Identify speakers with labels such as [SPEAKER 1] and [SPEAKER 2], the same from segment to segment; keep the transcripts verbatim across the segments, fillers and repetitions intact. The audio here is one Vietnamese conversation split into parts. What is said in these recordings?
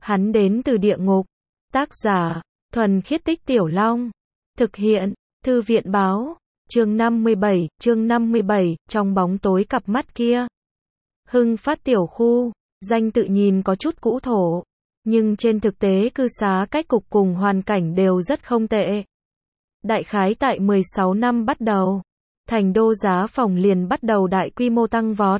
[SPEAKER 1] Hắn đến từ địa ngục. Tác giả, Thuần Khiết Tích Tiểu Long. Thực hiện, Thư viện báo. Chương năm mươi bảy, chương năm mươi bảy, trong bóng tối cặp mắt kia. Hưng Phát tiểu khu, danh tự nhìn có chút cũ thổ, nhưng trên thực tế cư xá cách cục cùng hoàn cảnh đều rất không tệ. Đại khái tại mười sáu năm bắt đầu, thành đô giá phòng liền bắt đầu đại quy mô tăng vọt.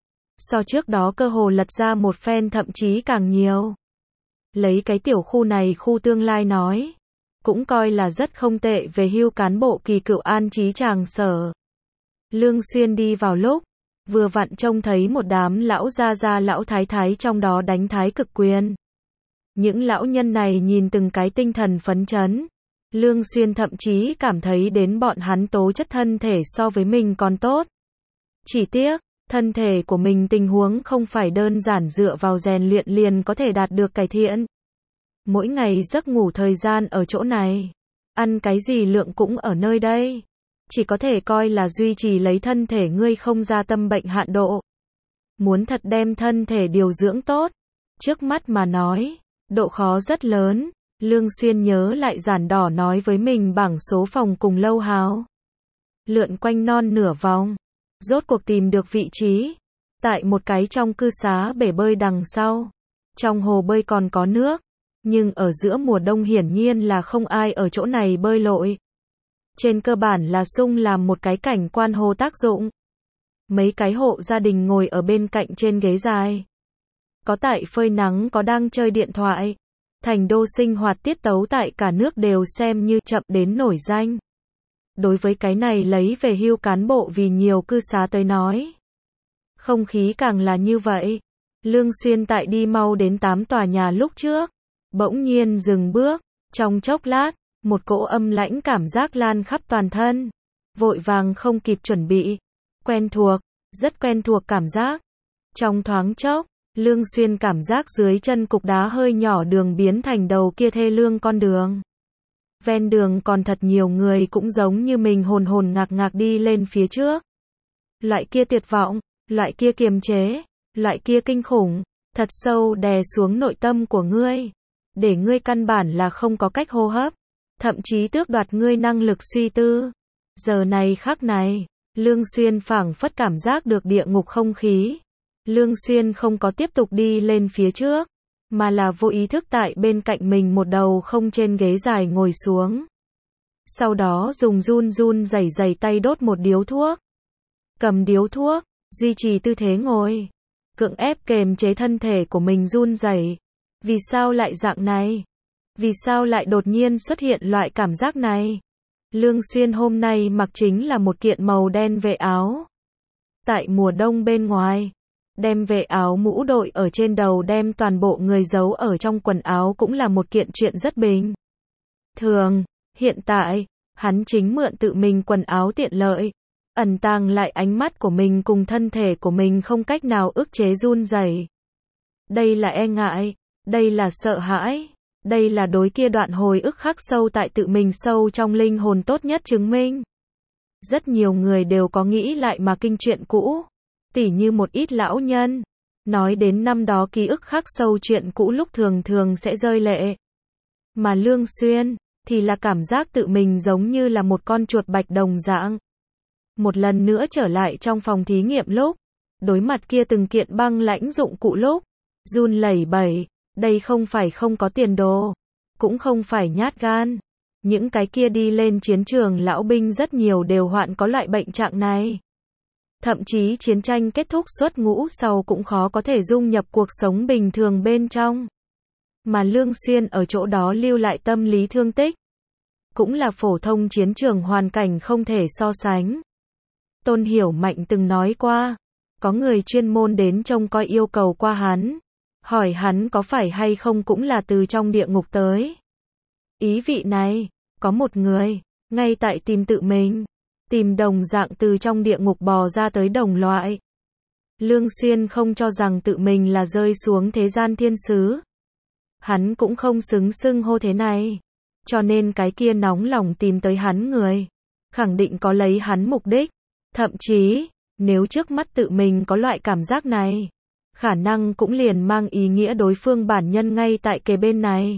[SPEAKER 1] So trước đó cơ hồ lật ra một phen thậm chí càng nhiều. Lấy cái tiểu khu này khu tương lai nói, cũng coi là rất không tệ về hưu cán bộ kỳ cựu an trí tràng sở. Lương Xuyên đi vào lúc, vừa vặn trông thấy một đám lão gia gia lão thái thái trong đó đánh thái cực quyền. Những lão nhân này nhìn từng cái tinh thần phấn chấn. Lương Xuyên thậm chí cảm thấy đến bọn hắn tố chất thân thể so với mình còn tốt. Chỉ tiếc, thân thể của mình tình huống không phải đơn giản dựa vào rèn luyện liền có thể đạt được cải thiện. Mỗi ngày giấc ngủ thời gian ở chỗ này, ăn cái gì lượng cũng ở nơi đây. Chỉ có thể coi là duy trì lấy thân thể ngươi không ra tâm bệnh hạn độ. Muốn thật đem thân thể điều dưỡng tốt, trước mắt mà nói, độ khó rất lớn. Lương Xuyên nhớ lại giản đỏ nói với mình bảng số phòng cùng lâu háo. Lượn quanh non nửa vòng, rốt cuộc tìm được vị trí. Tại một cái trong cư xá bể bơi đằng sau. Trong hồ bơi còn có nước, nhưng ở giữa mùa đông hiển nhiên là không ai ở chỗ này bơi lội. Trên cơ bản là sung làm một cái cảnh quan hồ tác dụng. Mấy cái hộ gia đình ngồi ở bên cạnh trên ghế dài. Có tại phơi nắng có đang chơi điện thoại. Thành đô sinh hoạt tiết tấu tại cả nước đều xem như chậm đến nổi danh. Đối với cái này lấy về hưu cán bộ vì nhiều cư xá tới nói. Không khí càng là như vậy. Lương Xuyên tại đi mau đến tám tòa nhà lúc trước. Bỗng nhiên dừng bước. Trong chốc lát, một cỗ âm lãnh cảm giác lan khắp toàn thân. Vội vàng không kịp chuẩn bị. Quen thuộc, rất quen thuộc cảm giác. Trong thoáng chốc, Lương Xuyên cảm giác dưới chân cục đá hơi nhỏ đường biến thành đầu kia thê lương con đường. Ven đường còn thật nhiều người cũng giống như mình hồn hồn ngạc ngạc đi lên phía trước. Loại kia tuyệt vọng, loại kia kiềm chế, loại kia kinh khủng, thật sâu đè xuống nội tâm của ngươi. Để ngươi căn bản là không có cách hô hấp. Thậm chí tước đoạt ngươi năng lực suy tư. Giờ này khắc này, Lương Xuyên phảng phất cảm giác được địa ngục không khí. Lương Xuyên không có tiếp tục đi lên phía trước, mà là vô ý thức tại bên cạnh mình một đầu không trên ghế dài ngồi xuống. Sau đó dùng run run rẩy rẩy tay đốt một điếu thuốc. Cầm điếu thuốc, duy trì tư thế ngồi. Cưỡng ép kềm chế thân thể của mình run rẩy. Vì sao lại dạng này? Vì sao lại đột nhiên xuất hiện loại cảm giác này? Lương Xuyên hôm nay mặc chính là một kiện màu đen vệ áo. Tại mùa đông bên ngoài, đem vệ áo mũ đội ở trên đầu đem toàn bộ người giấu ở trong quần áo cũng là một kiện chuyện rất bình thường. Hiện tại, hắn chính mượn tự mình quần áo tiện lợi, ẩn tàng lại ánh mắt của mình cùng thân thể của mình không cách nào ức chế run rẩy. Đây là e ngại, đây là sợ hãi. Đây là đối kia đoạn hồi ức khắc sâu tại tự mình sâu trong linh hồn tốt nhất chứng minh. Rất nhiều người đều có nghĩ lại mà kinh chuyện cũ. Tỉ như một ít lão nhân. Nói đến năm đó ký ức khắc sâu chuyện cũ lúc thường thường sẽ rơi lệ. Mà Lương Xuyên, thì là cảm giác tự mình giống như là một con chuột bạch đồng dạng. Một lần nữa trở lại trong phòng thí nghiệm lúc. Đối mặt kia từng kiện băng lãnh dụng cụ lúc. Run lẩy bẩy. Đây không phải không có tiền đồ, cũng không phải nhát gan. Những cái kia đi lên chiến trường lão binh rất nhiều đều hoạn có loại bệnh trạng này. Thậm chí chiến tranh kết thúc xuất ngũ sau cũng khó có thể dung nhập cuộc sống bình thường bên trong. Mà Lương Xuyên ở chỗ đó lưu lại tâm lý thương tích. Cũng là phổ thông chiến trường hoàn cảnh không thể so sánh. Tôn Hiểu Mạnh từng nói qua, có người chuyên môn đến trông coi yêu cầu qua hắn. Hỏi hắn có phải hay không cũng là từ trong địa ngục tới. Ý vị này, có một người, ngay tại tìm tự mình, tìm đồng dạng từ trong địa ngục bò ra tới đồng loại. Lương Xuyên không cho rằng tự mình là rơi xuống thế gian thiên sứ. Hắn cũng không xứng xưng hô thế này. Cho nên cái kia nóng lòng tìm tới hắn người, khẳng định có lấy hắn mục đích. Thậm chí, nếu trước mắt tự mình có loại cảm giác này, khả năng cũng liền mang ý nghĩa đối phương bản nhân ngay tại kế bên này.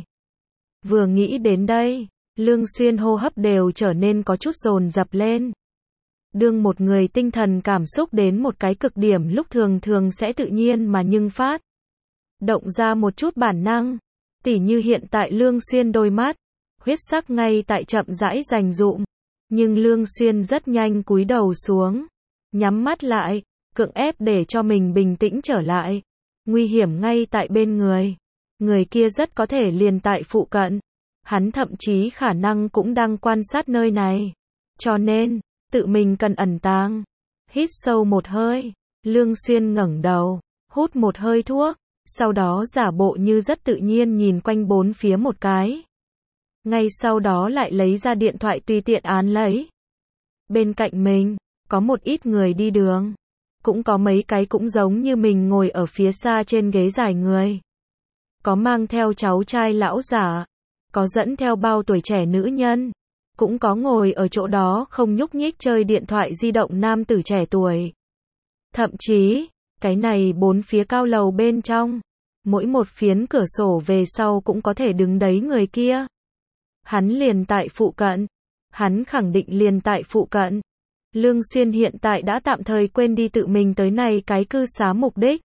[SPEAKER 1] Vừa nghĩ đến đây, Lương Xuyên hô hấp đều trở nên có chút dồn dập lên. Đương một người tinh thần cảm xúc đến một cái cực điểm lúc thường thường sẽ tự nhiên mà nhưng phát động ra một chút bản năng, tỉ như hiện tại Lương Xuyên đôi mắt, huyết sắc ngay tại chậm rãi rành rụm, nhưng Lương Xuyên rất nhanh cúi đầu xuống, nhắm mắt lại, cưỡng ép để cho mình bình tĩnh trở lại. Nguy hiểm ngay tại bên người, người kia rất có thể liền tại phụ cận, hắn thậm chí khả năng cũng đang quan sát nơi này, cho nên tự mình cần ẩn tàng. Hít sâu một hơi, Lương Xuyên ngẩng đầu, hút một hơi thuốc, sau đó giả bộ như rất tự nhiên nhìn quanh bốn phía một cái. Ngay sau đó lại lấy ra điện thoại tùy tiện án lấy. Bên cạnh mình, có một ít người đi đường. Cũng có mấy cái cũng giống như mình ngồi ở phía xa trên ghế dài người. Có mang theo cháu trai lão giả. Có dẫn theo bao tuổi trẻ nữ nhân. Cũng có ngồi ở chỗ đó không nhúc nhích chơi điện thoại di động nam tử trẻ tuổi. Thậm chí, cái này bốn phía cao lầu bên trong, mỗi một phiến cửa sổ về sau cũng có thể đứng đấy người kia. Hắn liền tại phụ cận. Hắn khẳng định liền tại phụ cận. Lương Xuyên hiện tại đã tạm thời quên đi tự mình tới này cái cư xá mục đích.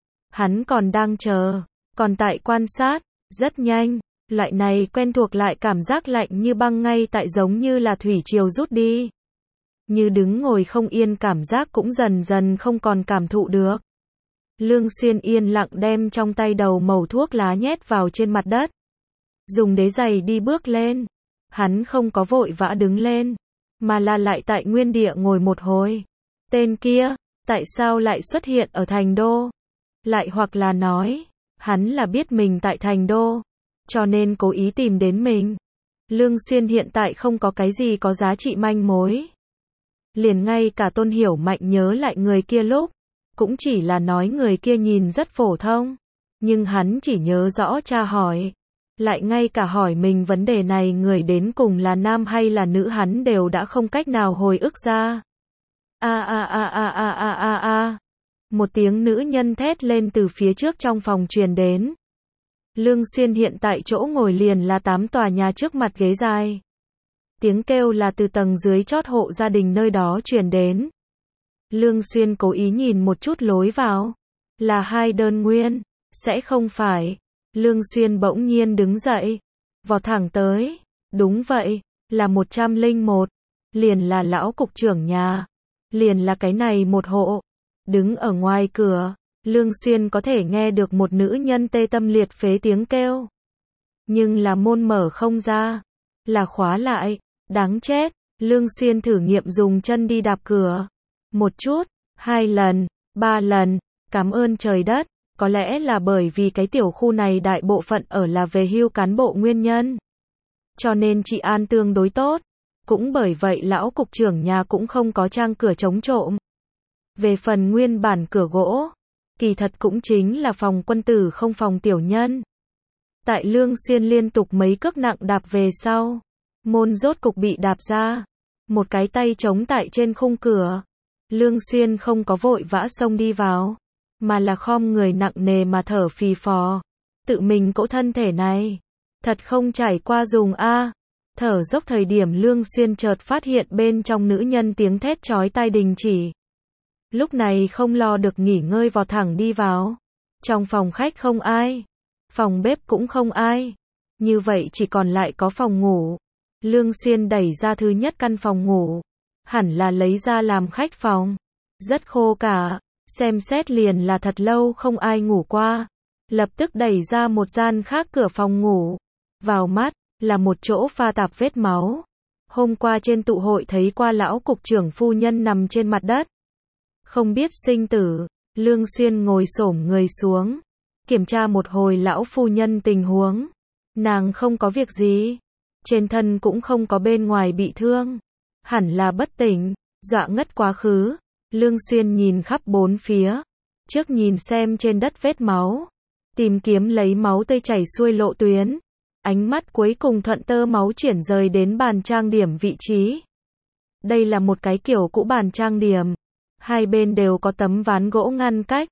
[SPEAKER 1] Hắn còn đang chờ, còn tại quan sát, rất nhanh, loại này quen thuộc lại cảm giác lạnh như băng ngay tại giống như là thủy triều rút đi. Như đứng ngồi không yên cảm giác cũng dần dần không còn cảm thụ được. Lương Xuyên yên lặng đem trong tay đầu mẩu thuốc lá nhét vào trên mặt đất. Dùng đế giày đi bước lên. Hắn không có vội vã đứng lên, mà là lại tại nguyên địa ngồi một hồi. Tên kia, tại sao lại xuất hiện ở thành đô? Lại hoặc là nói, hắn là biết mình tại thành đô, cho nên cố ý tìm đến mình. Lương Xuyên hiện tại không có cái gì có giá trị manh mối. Liền ngay cả Tôn Hiểu Mạnh nhớ lại người kia lúc, cũng chỉ là nói người kia nhìn rất phổ thông, nhưng hắn chỉ nhớ rõ tra hỏi. Lại ngay cả hỏi mình vấn đề này người đến cùng là nam hay là nữ hắn đều đã không cách nào hồi ức ra. A a a a a a a a. Một tiếng nữ nhân thét lên từ phía trước trong phòng truyền đến. Lương Xuyên hiện tại chỗ ngồi liền là tám tòa nhà trước mặt ghế dài. Tiếng kêu là từ tầng dưới chót hộ gia đình nơi đó truyền đến. Lương Xuyên cố ý nhìn một chút lối vào. Là hai đơn nguyên. Sẽ không phải. Lương Xuyên bỗng nhiên đứng dậy. Vọt thẳng tới. Đúng vậy. Là một trăm lẻ một. Liền là lão cục trưởng nhà. Liền là cái này một hộ. Đứng ở ngoài cửa. Lương Xuyên có thể nghe được một nữ nhân tê tâm liệt phế tiếng kêu. Nhưng là môn mở không ra. Là khóa lại. Đáng chết. Lương Xuyên thử nghiệm dùng chân đi đạp cửa. Một chút. Hai lần. Ba lần. Cảm ơn trời đất. Có lẽ là bởi vì cái tiểu khu này đại bộ phận ở là về hưu cán bộ nguyên nhân. Cho nên trị an tương đối tốt. Cũng bởi vậy lão cục trưởng nhà cũng không có trang cửa chống trộm. Về phần nguyên bản cửa gỗ, kỳ thật cũng chính là phòng quân tử không phòng tiểu nhân. Tại Lương Xuyên liên tục mấy cước nặng đạp về sau, môn rốt cục bị đạp ra. Một cái tay chống tại trên khung cửa. Lương Xuyên không có vội vã xông đi vào, mà là khom người nặng nề mà thở phì phò. Tự mình cỗ thân thể này, thật không trải qua dùng a. Thở dốc thời điểm Lương Xuyên chợt phát hiện bên trong nữ nhân tiếng thét chói tai đình chỉ. Lúc này không lo được nghỉ ngơi vọt thẳng đi vào. Trong phòng khách không ai, phòng bếp cũng không ai. Như vậy chỉ còn lại có phòng ngủ. Lương Xuyên đẩy ra thứ nhất căn phòng ngủ. Hẳn là lấy ra làm khách phòng. Rất khô cả. Xem xét liền là thật lâu không ai ngủ qua. Lập tức đẩy ra một gian khác cửa phòng ngủ. Vào mắt, là một chỗ pha tạp vết máu. Hôm qua trên tụ hội thấy qua lão cục trưởng phu nhân nằm trên mặt đất. Không biết sinh tử, Lương Xuyên ngồi xổm người xuống. Kiểm tra một hồi lão phu nhân tình huống. Nàng không có việc gì. Trên thân cũng không có bên ngoài bị thương. Hẳn là bất tỉnh, dọa ngất quá khứ. Lương Xuyên nhìn khắp bốn phía. Trước nhìn xem trên đất vết máu. Tìm kiếm lấy máu tươi chảy xuôi lộ tuyến. Ánh mắt cuối cùng thuận tơ máu chuyển rời đến bàn trang điểm vị trí. Đây là một cái kiểu cũ bàn trang điểm. Hai bên đều có tấm ván gỗ ngăn cách.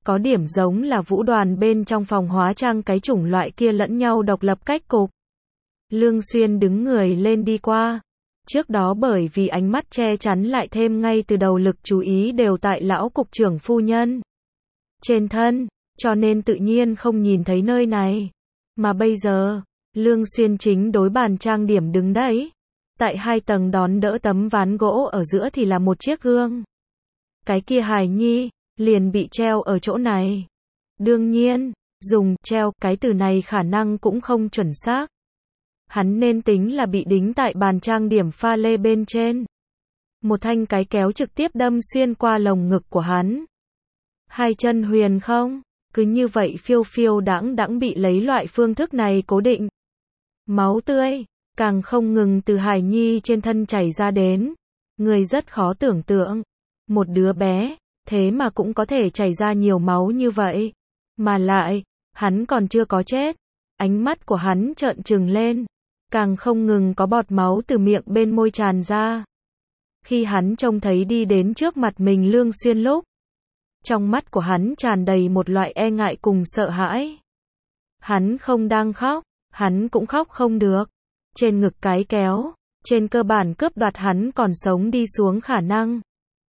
[SPEAKER 1] có điểm giống là vũ đoàn bên trong phòng hóa trang cái chủng loại kia lẫn nhau độc lập cách cục. Lương Xuyên đứng người lên đi qua. Trước đó bởi vì ánh mắt che chắn lại thêm ngay từ đầu lực chú ý đều tại lão cục trưởng phu nhân trên thân, cho nên tự nhiên không nhìn thấy nơi này. Mà bây giờ, Lương Xuyên chính đối bàn trang điểm đứng đấy. Tại hai tầng đón đỡ tấm ván gỗ ở giữa thì là một chiếc gương. Cái kia hài nhi, liền bị treo ở chỗ này. Đương nhiên, dùng treo cái từ này khả năng cũng không chuẩn xác. Hắn nên tính là bị đính tại bàn trang điểm pha lê bên trên. Một thanh cái kéo trực tiếp đâm xuyên qua lồng ngực của hắn. Hai chân huyền không, cứ như vậy phiêu phiêu đãng đãng bị lấy loại phương thức này cố định. Máu tươi, càng không ngừng từ hài nhi trên thân chảy ra đến. Người rất khó tưởng tượng. Một đứa bé, thế mà cũng có thể chảy ra nhiều máu như vậy. Mà lại, hắn còn chưa có chết. Ánh mắt của hắn trợn trừng lên. Càng không ngừng có bọt máu từ miệng bên môi tràn ra. Khi hắn trông thấy đi đến trước mặt mình Lương Xuyên lúc, trong mắt của hắn tràn đầy một loại e ngại cùng sợ hãi. Hắn không đang khóc, hắn cũng khóc không được. Trên ngực cái kéo, trên cơ bản cướp đoạt hắn còn sống đi xuống khả năng.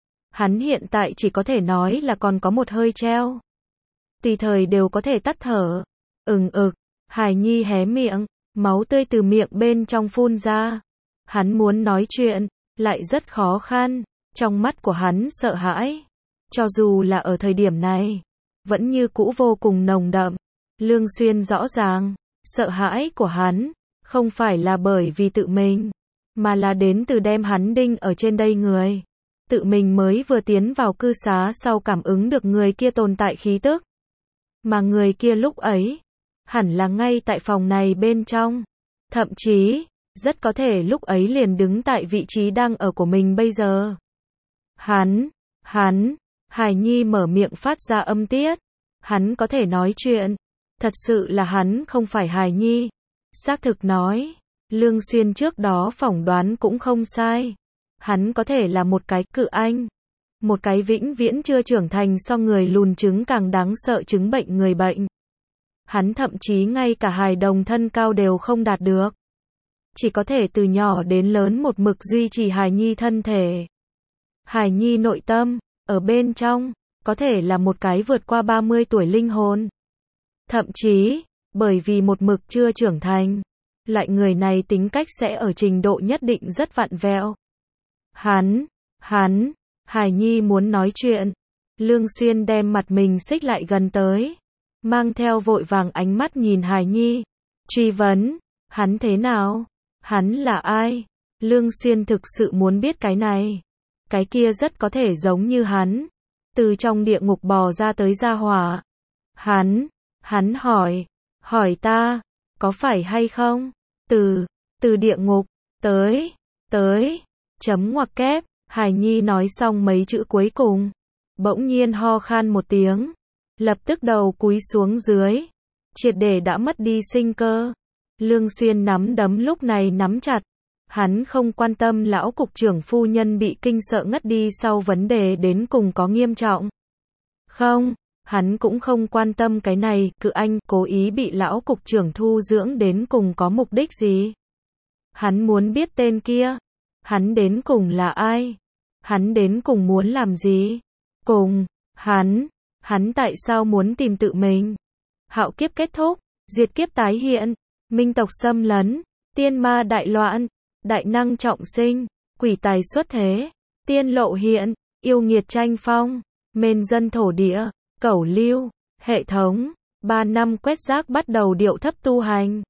[SPEAKER 1] Hắn hiện tại chỉ có thể nói là còn có một hơi treo. Tùy thời đều có thể tắt thở. Ừng ực, hài nhi hé miệng, máu tươi từ miệng bên trong phun ra. Hắn muốn nói chuyện, lại rất khó khăn. Trong mắt của hắn sợ hãi. Cho dù là ở thời điểm này, vẫn như cũ vô cùng nồng đậm. Lương Xuyên rõ ràng, sợ hãi của hắn, không phải là bởi vì tự mình, mà là đến từ đem hắn đinh ở trên đây người. Tự mình mới vừa tiến vào cư xá sau cảm ứng được người kia tồn tại khí tức. Mà người kia lúc ấy, hẳn là ngay tại phòng này bên trong. Thậm chí, rất có thể lúc ấy liền đứng tại vị trí đang ở của mình bây giờ. Hắn, hắn, hài nhi mở miệng phát ra âm tiết. Hắn có thể nói chuyện. Thật sự là hắn không phải hài nhi. Xác thực nói, Lương Xuyên trước đó phỏng đoán cũng không sai. Hắn có thể là một cái cự anh. Một cái vĩnh viễn chưa trưởng thành so người lùn trứng càng đáng sợ chứng bệnh người bệnh. Hắn thậm chí ngay cả hài đồng thân cao đều không đạt được. Chỉ có thể từ nhỏ đến lớn một mực duy trì hài nhi thân thể. Hài nhi nội tâm, ở bên trong, có thể là một cái vượt qua ba mươi tuổi linh hồn. Thậm chí, bởi vì một mực chưa trưởng thành, loại người này tính cách sẽ ở trình độ nhất định rất vặn vẹo. Hắn, hắn, hài nhi muốn nói chuyện. Lương Xuyên đem mặt mình xích lại gần tới, mang theo vội vàng ánh mắt nhìn hài nhi. Truy vấn, hắn thế nào? Hắn là ai? Lương Xuyên thực sự muốn biết cái này. Cái kia rất có thể giống như hắn. Từ trong địa ngục bò ra tới gia hỏa. Hắn, hắn hỏi, hỏi ta, có phải hay không? Từ, từ địa ngục, tới, tới, chấm ngoặc kép, hài nhi nói xong mấy chữ cuối cùng. Bỗng nhiên ho khan một tiếng. Lập tức đầu cúi xuống dưới. Triệt để đã mất đi sinh cơ. Lương Xuyên nắm đấm lúc này nắm chặt. Hắn không quan tâm lão cục trưởng phu nhân bị kinh sợ ngất đi sau vấn đề đến cùng có nghiêm trọng. Không, hắn cũng không quan tâm cái này, cự anh cố ý bị lão cục trưởng thu dưỡng đến cùng có mục đích gì. Hắn muốn biết tên kia. Hắn đến cùng là ai? Hắn đến cùng muốn làm gì? Cùng, hắn, hắn tại sao muốn tìm tự mình? Hạo kiếp kết thúc, diệt kiếp tái hiện, minh tộc xâm lấn, tiên ma đại loạn, đại năng trọng sinh, quỷ tài xuất thế, tiên lộ hiện, yêu nghiệt tranh phong, mên dân thổ địa, cẩu lưu, hệ thống, ba năm quét rác bắt đầu điệu thấp tu hành.